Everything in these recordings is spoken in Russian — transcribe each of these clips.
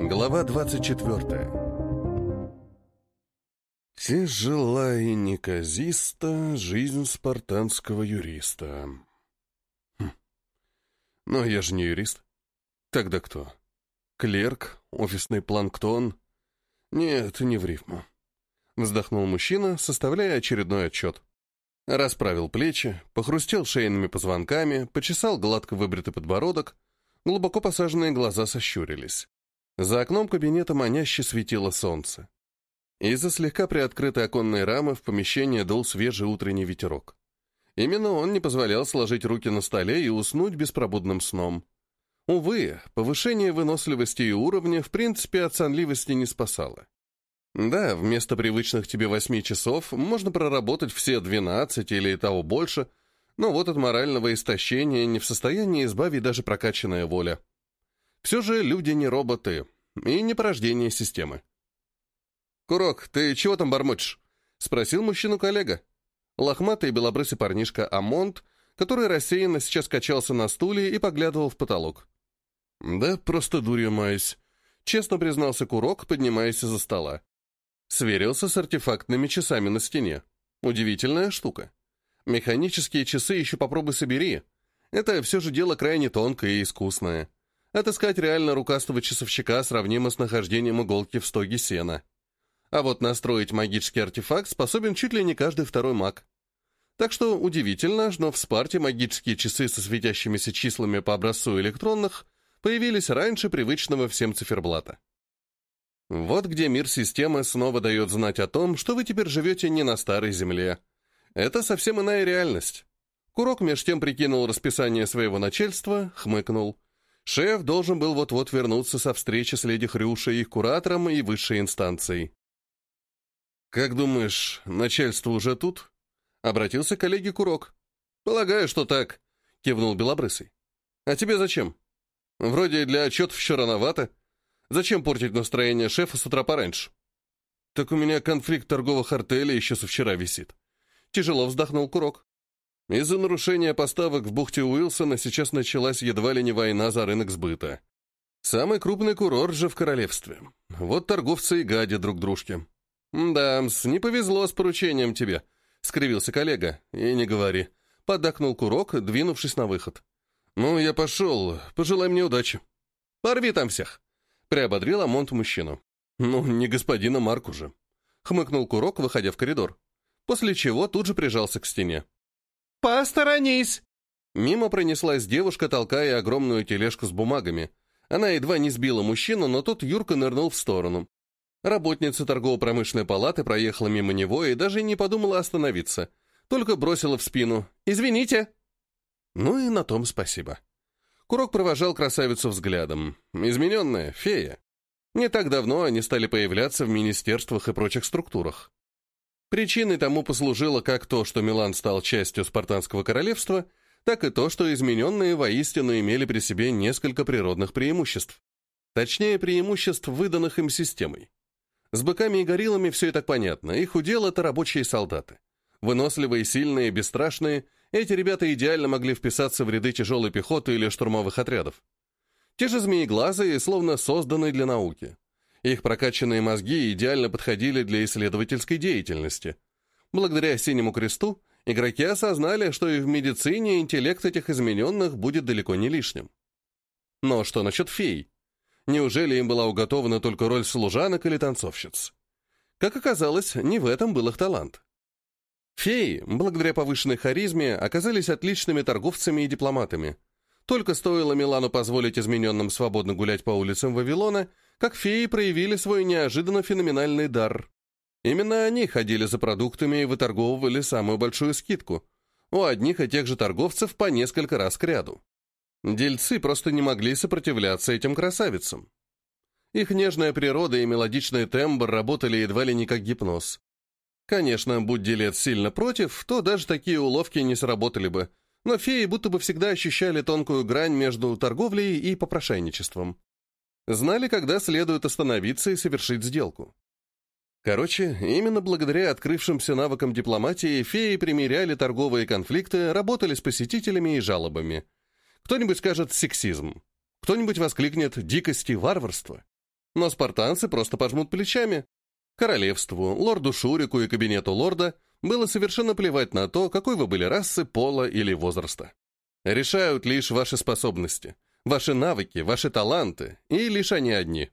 Глава 24. Тяжела и неказиста жизнь спартанского юриста. Но я же не юрист. Тогда кто? Клерк? Офисный планктон? Нет, не в рифму. Вздохнул мужчина, составляя очередной отчет. Расправил плечи, похрустел шейными позвонками, почесал гладко выбритый подбородок, глубоко посаженные глаза сощурились. За окном кабинета маняще светило солнце. Из-за слегка приоткрытой оконной рамы в помещение дул свежий утренний ветерок. Именно он не позволял сложить руки на столе и уснуть беспробудным сном. Увы, повышение выносливости и уровня в принципе от сонливости не спасало. Да, вместо привычных тебе 8 часов можно проработать все 12 или и того больше, но вот от морального истощения не в состоянии избавить даже прокачанная воля. Все же люди не роботы и не порождение системы. «Курок, ты чего там бормочешь?» — спросил мужчину коллега. Лохматый белобрысый парнишка Амонт, который рассеянно сейчас качался на стуле и поглядывал в потолок. «Да просто дурью маюсь», — честно признался Курок, поднимаясь из-за стола. Сверился с артефактными часами на стене. Удивительная штука. Механические часы еще попробуй собери. Это все же дело крайне тонкое и искусное. Отыскать реально рукастого часовщика сравнимо с нахождением иголки в стоге сена. А вот настроить магический артефакт способен чуть ли не каждый второй маг. Так что удивительно, но в Спарте магические часы со светящимися числами по образцу электронных появились раньше привычного всем циферблата. Вот где мир системы снова дает знать о том, что вы теперь живете не на старой земле. Это совсем иная реальность. Курок меж тем прикинул расписание своего начальства, хмыкнул. Шеф должен был вот-вот вернуться со встречи с леди Хрюшей, их куратором и высшей инстанцией. «Как думаешь, начальство уже тут?» — обратился к коллеге Курок. «Полагаю, что так», — кивнул Белобрысый. «А тебе зачем? Вроде для отчетов еще рановато. Зачем портить настроение шефа с утра пораньше?» «Так у меня конфликт торговых артелей еще со вчера висит». Тяжело вздохнул Курок. Из-за нарушения поставок в бухте Уилсона сейчас началась едва ли не война за рынок сбыта. Самый крупный курорт же в королевстве. Вот торговцы и гадят друг дружке. «Да, не повезло с поручением тебе», — скривился коллега. «И не говори». Поддакнул Курок, двинувшись на выход. «Ну, я пошел. Пожелай мне удачи». «Порви там всех», — приободрил Амонт мужчину. «Ну, не господина Марку же», — хмыкнул Курок, выходя в коридор. После чего тут же прижался к стене. «Посторонись!» Мимо пронеслась девушка, толкая огромную тележку с бумагами. Она едва не сбила мужчину, но тот юрко нырнул в сторону. Работница торгово-промышленной палаты проехала мимо него и даже не подумала остановиться, только бросила в спину «Извините!». Ну и на том спасибо. Курок провожал красавицу взглядом. Измененная, фея. Не так давно они стали появляться в министерствах и прочих структурах. Причиной тому послужило как то, что Милан стал частью Спартанского королевства, так и то, что измененные воистину имели при себе несколько природных преимуществ. Точнее, преимуществ, выданных им системой. С быками и гориллами все и так понятно, их удел — это рабочие солдаты. Выносливые, сильные, бесстрашные, эти ребята идеально могли вписаться в ряды тяжелой пехоты или штурмовых отрядов. Те же змееглазые, словно созданы для науки. Их прокачанные мозги идеально подходили для исследовательской деятельности. Благодаря Синему Кресту игроки осознали, что и в медицине интеллект этих измененных будет далеко не лишним. Но что насчет фей? Неужели им была уготована только роль служанок или танцовщиц? Как оказалось, не в этом был их талант. Феи, благодаря повышенной харизме, оказались отличными торговцами и дипломатами. Только стоило Милану позволить измененным свободно гулять по улицам Вавилона, как феи проявили свой неожиданно феноменальный дар. Именно они ходили за продуктами и выторговывали самую большую скидку. У одних и тех же торговцев по несколько раз кряду. Дельцы просто не могли сопротивляться этим красавицам. Их нежная природа и мелодичный тембр работали едва ли не как гипноз. Конечно, будь делец сильно против, то даже такие уловки не сработали бы, но феи будто бы всегда ощущали тонкую грань между торговлей и попрошайничеством. Знали, когда следует остановиться и совершить сделку. Короче, именно благодаря открывшимся навыкам дипломатии феи примиряли торговые конфликты, работали с посетителями и жалобами. Кто-нибудь скажет «сексизм», кто-нибудь воскликнет «дикость и варварство». Но спартанцы просто пожмут плечами. Королевству, лорду Шурику и кабинету лорда было совершенно плевать на то, какой вы были расы, пола или возраста. Решают лишь ваши способности, ваши навыки, ваши таланты, и лишь они одни.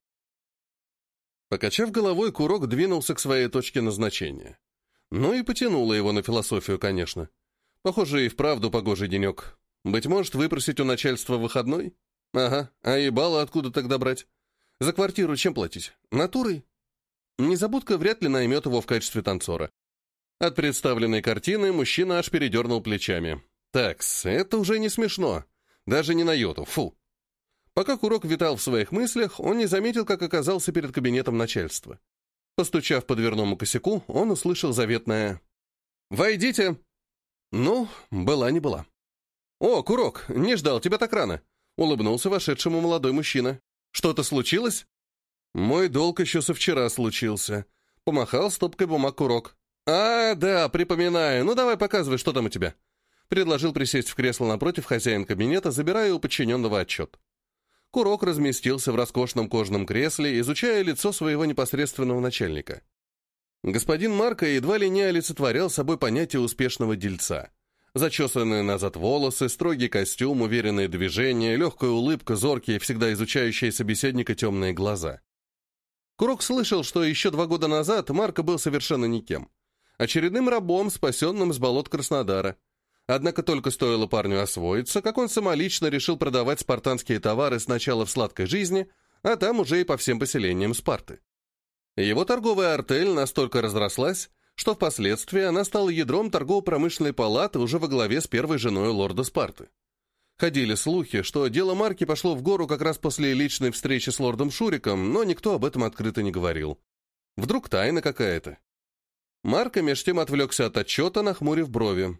Покачав головой, Курок двинулся к своей точке назначения. Ну и потянуло его на философию, конечно. Похоже, и вправду погожий денек. Быть может, выпросить у начальства выходной? Ага, а ебало откуда тогда брать? За квартиру чем платить? Натурой? Незабудка вряд ли наймет его в качестве танцора. От представленной картины мужчина аж передернул плечами. Такс, это уже не смешно. Даже не на йоту, фу. Пока Курок витал в своих мыслях, он не заметил, как оказался перед кабинетом начальства. Постучав по дверному косяку, он услышал заветное «Войдите!». Ну, была не была. «О, Курок, не ждал тебя так рано!» — улыбнулся вошедшему молодой мужчина. «Что-то случилось?» «Мой долг еще со вчера случился», — помахал стопкой бумаг Курок. «А, да, припоминаю. Ну, давай показывай, что там у тебя». Предложил присесть в кресло напротив хозяин кабинета, забирая у подчиненного отчет. Курок разместился в роскошном кожаном кресле, изучая лицо своего непосредственного начальника. Господин Марко едва ли не олицетворял собой понятие успешного дельца. Зачесанные назад волосы, строгий костюм, уверенные движения, легкая улыбка, зоркие, всегда изучающие собеседника темные глаза. Курок слышал, что еще 2 года назад Марко был совершенно никем. Очередным рабом, спасенным с болот Краснодара. Однако только стоило парню освоиться, как он самолично решил продавать спартанские товары сначала в сладкой жизни, а там уже и по всем поселениям Спарты. Его торговая артель настолько разрослась, что впоследствии она стала ядром торгово-промышленной палаты уже во главе с первой женой лорда Спарты. Ходили слухи, что дело Марки пошло в гору как раз после личной встречи с лордом Шуриком, но никто об этом открыто не говорил. Вдруг тайна какая-то. Марко меж тем отвлекся от отчета, нахмурив брови.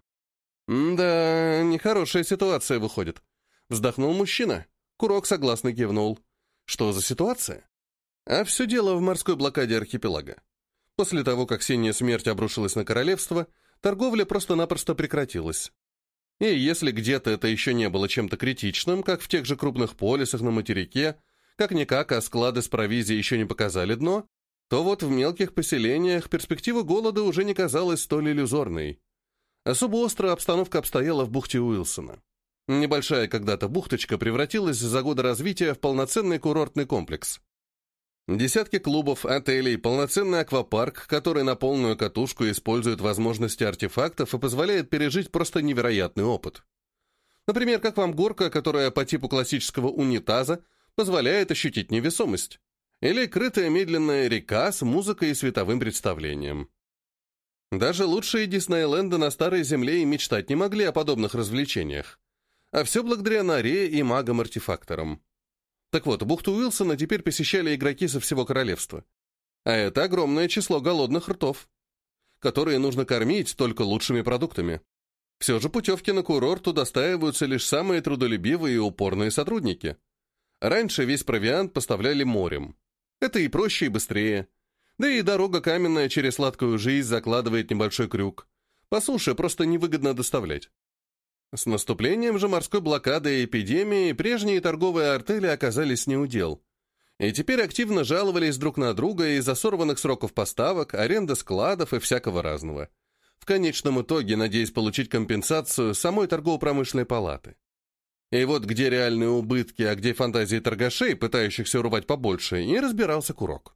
«Да, нехорошая ситуация выходит», — вздохнул мужчина. Курок согласно кивнул. «Что за ситуация?» А все дело в морской блокаде архипелага. После того, как синяя смерть обрушилась на королевство, торговля просто-напросто прекратилась. И если где-то это еще не было чем-то критичным, как в тех же крупных полисах на материке, как-никак, а склады с провизией еще не показали дно, то вот в мелких поселениях перспектива голода уже не казалась столь иллюзорной. Особо остро обстановка обстояла в бухте Уилсона. Небольшая когда-то бухточка превратилась за годы развития в полноценный курортный комплекс. Десятки клубов, отелей, полноценный аквапарк, который на полную катушку использует возможности артефактов и позволяет пережить просто невероятный опыт. Например, как вам горка, которая по типу классического унитаза позволяет ощутить невесомость. Или крытая медленная река с музыкой и световым представлением. Даже лучшие Диснейленды на Старой Земле и мечтать не могли о подобных развлечениях. А все благодаря норе и магам-артефакторам. Так вот, бухту Уилсона теперь посещали игроки со всего королевства. А это огромное число голодных ртов, которые нужно кормить только лучшими продуктами. Все же путевки на курорт удостаиваются лишь самые трудолюбивые и упорные сотрудники. Раньше весь провиант поставляли морем. Это и проще, и быстрее. Да и дорога каменная через сладкую жизнь закладывает небольшой крюк. По суше просто невыгодно доставлять. С наступлением же морской блокады и эпидемии прежние торговые артели оказались неудел. И теперь активно жаловались друг на друга из-за сорванных сроков поставок, аренды складов и всякого разного. В конечном итоге надеясь получить компенсацию самой торгово-промышленной палаты. И вот где реальные убытки, а где фантазии торгашей, пытающихся урвать побольше, и разбирался Курок.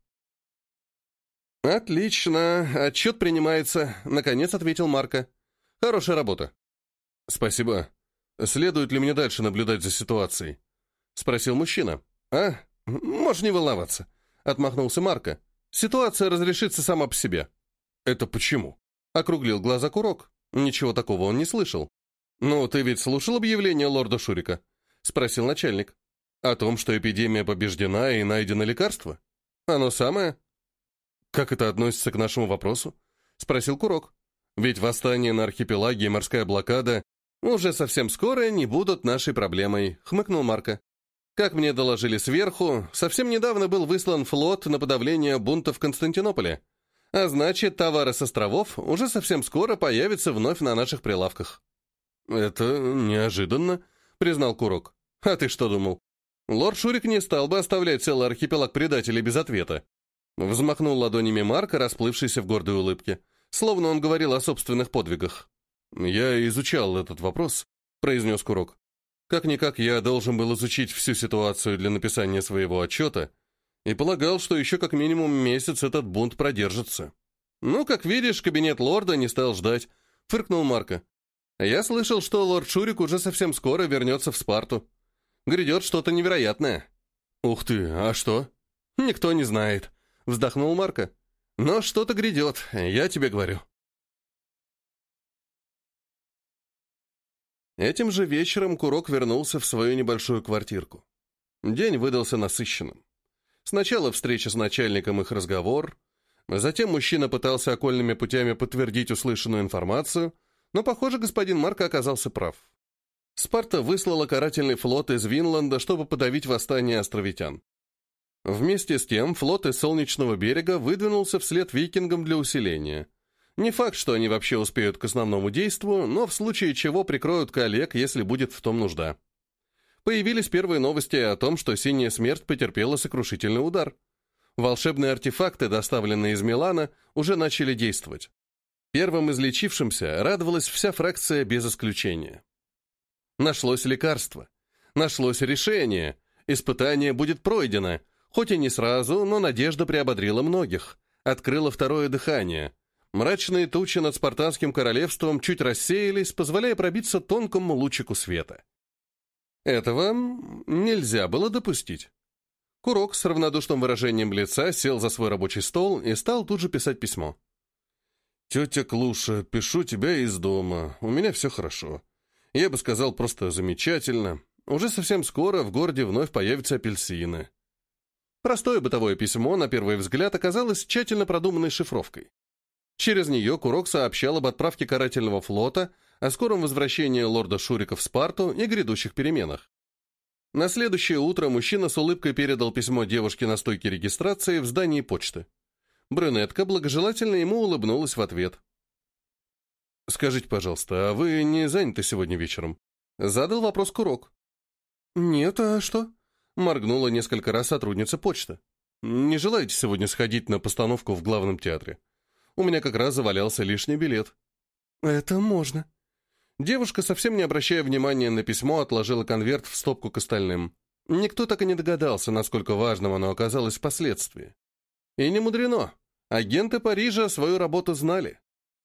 «Отлично, отчет принимается», — наконец ответил Марко. «Хорошая работа». «Спасибо. Следует ли мне дальше наблюдать за ситуацией?» — спросил мужчина. «А, можешь не волноваться», — отмахнулся Марко. «Ситуация разрешится сама по себе». «Это почему?» — округлил глаза Курок. Ничего такого он не слышал. «Ну, ты ведь слушал объявление лорда Шурика?» — спросил начальник. «О том, что эпидемия побеждена и найдено лекарство? Оно самое?» «Как это относится к нашему вопросу?» — спросил Курок. «Ведь восстание на архипелаге и морская блокада уже совсем скоро не будут нашей проблемой», — хмыкнул Марко. «Как мне доложили сверху, совсем недавно был выслан флот на подавление бунта в Константинополе. А значит, товары с островов уже совсем скоро появятся вновь на наших прилавках». «Это неожиданно», — признал Курок. «А ты что думал? Лорд Шурик не стал бы оставлять целый архипелаг предателей без ответа. Взмахнул ладонями Марка, расплывшийся в гордой улыбке, словно он говорил о собственных подвигах. «Я изучал этот вопрос», — произнес Курок. «Как-никак я должен был изучить всю ситуацию для написания своего отчета и полагал, что еще как минимум месяц этот бунт продержится». «Ну, как видишь, кабинет лорда не стал ждать», — фыркнул Марко. «Я слышал, что лорд Шурик уже совсем скоро вернется в Спарту. Грядет что-то невероятное». «Ух ты, а что?» «Никто не знает», — вздохнул Марко. «Но что-то грядет, я тебе говорю». Этим же вечером Курок вернулся в свою небольшую квартирку. День выдался насыщенным. Сначала встреча с начальником, их разговор. Затем мужчина пытался окольными путями подтвердить услышанную информацию, но, похоже, господин Марко оказался прав. Спарта выслала карательный флот из Винланда, чтобы подавить восстание островитян. Вместе с тем флот из Солнечного берега выдвинулся вслед викингам для усиления. Не факт, что они вообще успеют к основному действу, но в случае чего прикроют коллег, если будет в том нужда. Появились первые новости о том, что Синяя Смерть потерпела сокрушительный удар. Волшебные артефакты, доставленные из Милана, уже начали действовать. Первым излечившимся радовалась вся фракция без исключения. Нашлось лекарство. Нашлось решение. Испытание будет пройдено. Хоть и не сразу, но надежда приободрила многих. Открыла второе дыхание. Мрачные тучи над Спартанским королевством чуть рассеялись, позволяя пробиться тонкому лучику света. Этого нельзя было допустить. Курок с равнодушным выражением лица сел за свой рабочий стол и стал тут же писать письмо. «Тетя Клуша, пишу тебя из дома. У меня все хорошо. Я бы сказал, просто замечательно. Уже совсем скоро в городе вновь появятся апельсины». Простое бытовое письмо, на первый взгляд, оказалось тщательно продуманной шифровкой. Через нее Курок сообщал об отправке карательного флота, о скором возвращении лорда Шурика в Спарту и грядущих переменах. На следующее утро мужчина с улыбкой передал письмо девушке на стойке регистрации в здании почты. Брюнетка благожелательно ему улыбнулась в ответ. «Скажите, пожалуйста, а вы не заняты сегодня вечером?» Задал вопрос Курок. «Нет, а что?» Моргнула несколько раз сотрудница почты. «Не желаете сегодня сходить на постановку в главном театре? У меня как раз завалялся лишний билет». «Это можно». Девушка, совсем не обращая внимания на письмо, отложила конверт в стопку к остальным. Никто так и не догадался, насколько важным оно оказалось впоследствии. И не мудрено. Агенты Парижа свою работу знали.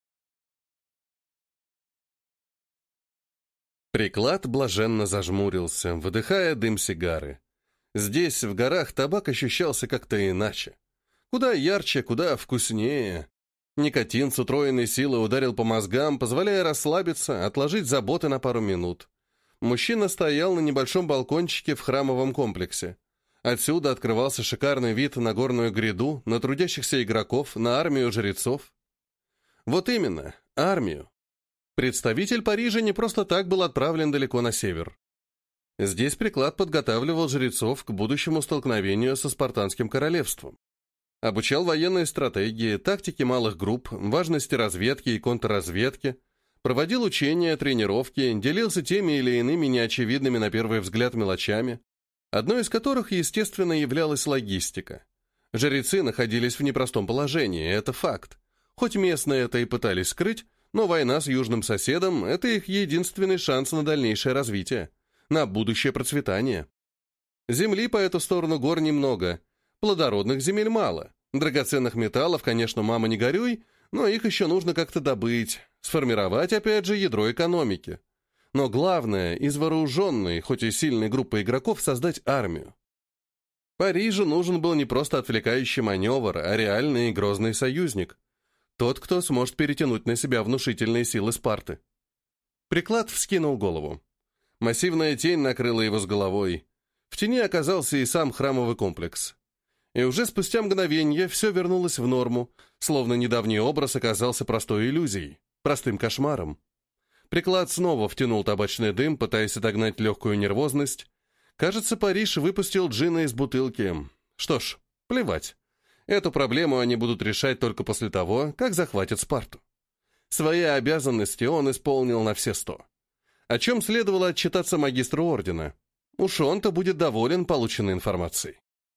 Приклад блаженно зажмурился, выдыхая дым сигары. Здесь, в горах, табак ощущался как-то иначе. Куда ярче, куда вкуснее. Никотин с утроенной силой ударил по мозгам, позволяя расслабиться, отложить заботы на пару минут. Мужчина стоял на небольшом балкончике в храмовом комплексе. Отсюда открывался шикарный вид на горную гряду, на трудящихся игроков, на армию жрецов. Вот именно, армию. Представитель Парижа не просто так был отправлен далеко на север. Здесь приклад подготавливал жрецов к будущему столкновению со Спартанским королевством. Обучал военной стратегии, тактике малых групп, важности разведки и контрразведки, проводил учения, тренировки, делился теми или иными неочевидными на первый взгляд мелочами, одной из которых, естественно, являлась логистика. Жрецы находились в непростом положении, это факт. Хоть местные это и пытались скрыть, но война с южным соседом – это их единственный шанс на дальнейшее развитие, на будущее процветание. Земли по эту сторону гор немного, плодородных земель мало. Драгоценных металлов, конечно, мама не горюй, но их еще нужно как-то добыть, сформировать, опять же, ядро экономики. Но главное, из вооруженной, хоть и сильной группы игроков, создать армию. Парижу нужен был не просто отвлекающий маневр, а реальный и грозный союзник. Тот, кто сможет перетянуть на себя внушительные силы Спарты. Приклад вскинул голову. Массивная тень накрыла его с головой. В тени оказался и сам храмовый комплекс. И уже спустя мгновение все вернулось в норму, словно недавний образ оказался простой иллюзией, простым кошмаром. Приклад снова втянул табачный дым, пытаясь отогнать легкую нервозность. Кажется, Париж выпустил джина из бутылки. Что ж, плевать. Эту проблему они будут решать только после того, как захватят Спарту. Свои обязанности он исполнил на все 100. О чем следовало отчитаться магистру ордена. Уж он-то будет доволен полученной информацией.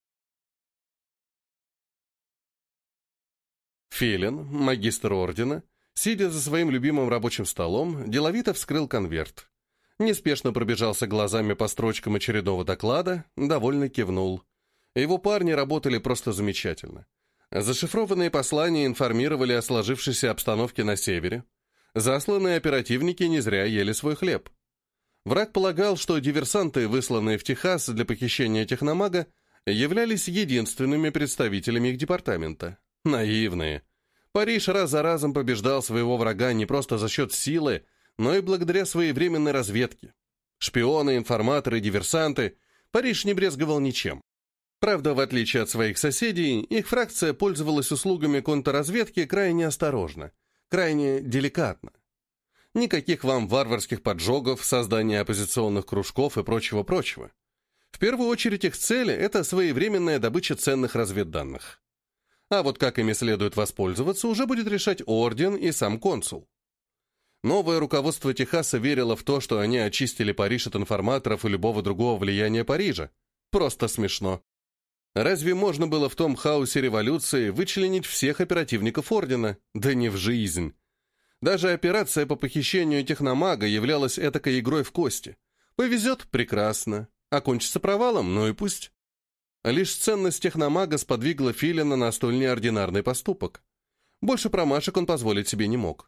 Филин, магистр ордена, сидя за своим любимым рабочим столом, деловито вскрыл конверт. Неспешно пробежался глазами по строчкам очередного доклада, довольно кивнул. Его парни работали просто замечательно. Зашифрованные послания информировали о сложившейся обстановке на севере. Засланные оперативники не зря ели свой хлеб. Враг полагал, что диверсанты, высланные в Техас для похищения техномага, являлись единственными представителями их департамента. Наивные. Париж раз за разом побеждал своего врага не просто за счет силы, но и благодаря своевременной разведке. Шпионы, информаторы, диверсанты. Париж не брезговал ничем. Правда, в отличие от своих соседей, их фракция пользовалась услугами контрразведки крайне осторожно, крайне деликатно. Никаких вам варварских поджогов, создания оппозиционных кружков и прочего-прочего. В первую очередь их цель – это своевременная добыча ценных разведданных. А вот как ими следует воспользоваться, уже будет решать орден и сам консул. Новое руководство Техаса верило в то, что они очистили Париж от информаторов и любого другого влияния Парижа. Просто смешно. Разве можно было в том хаосе революции вычленить всех оперативников ордена? Да не в жизнь. Даже операция по похищению техномага являлась этакой игрой в кости. Повезет – прекрасно. Окончится провалом – ну и пусть. Лишь ценность техномага сподвигла Филина на столь неординарный поступок. Больше промашек он позволить себе не мог.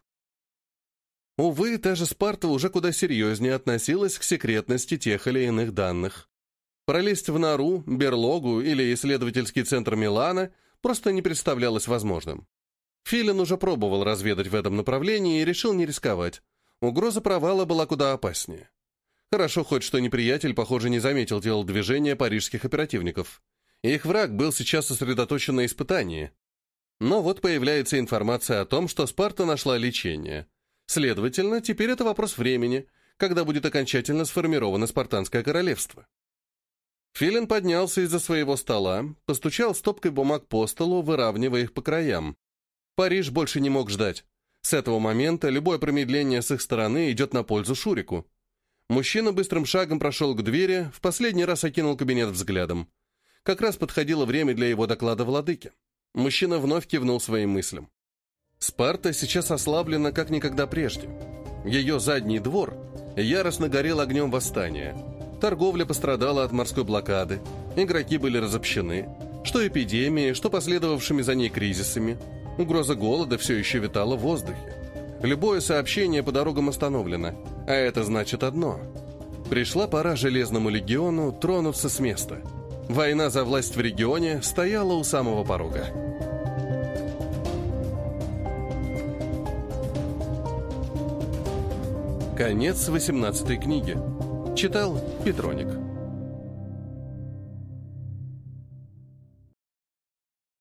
Увы, та же Спарта уже куда серьезнее относилась к секретности тех или иных данных. Пролезть в нору, берлогу или исследовательский центр Милана просто не представлялось возможным. Филин уже пробовал разведать в этом направлении и решил не рисковать. Угроза провала была куда опаснее. Хорошо хоть, что неприятель, похоже, не заметил телодвижения парижских оперативников. Их враг был сейчас сосредоточен на испытании. Но вот появляется информация о том, что Спарта нашла лечение. Следовательно, теперь это вопрос времени, когда будет окончательно сформировано Спартанское королевство. Филин поднялся из-за своего стола, постучал стопкой бумаг по столу, выравнивая их по краям. Париж больше не мог ждать. С этого момента любое промедление с их стороны идет на пользу Шурику. Мужчина быстрым шагом прошел к двери, в последний раз окинул кабинет взглядом. Как раз подходило время для его доклада владыке. Мужчина вновь кивнул своим мыслям. Спарта сейчас ослаблена как никогда прежде. Ее задний двор яростно горел огнем восстания. Торговля пострадала от морской блокады, игроки были разобщены, что эпидемией, что последовавшими за ней кризисами. Угроза голода все еще витала в воздухе. Любое сообщение по дорогам остановлено, а это значит одно. Пришла пора Железному легиону тронуться с места. Война за власть в регионе стояла у самого порога. Конец 18 книги. Читал Петроник.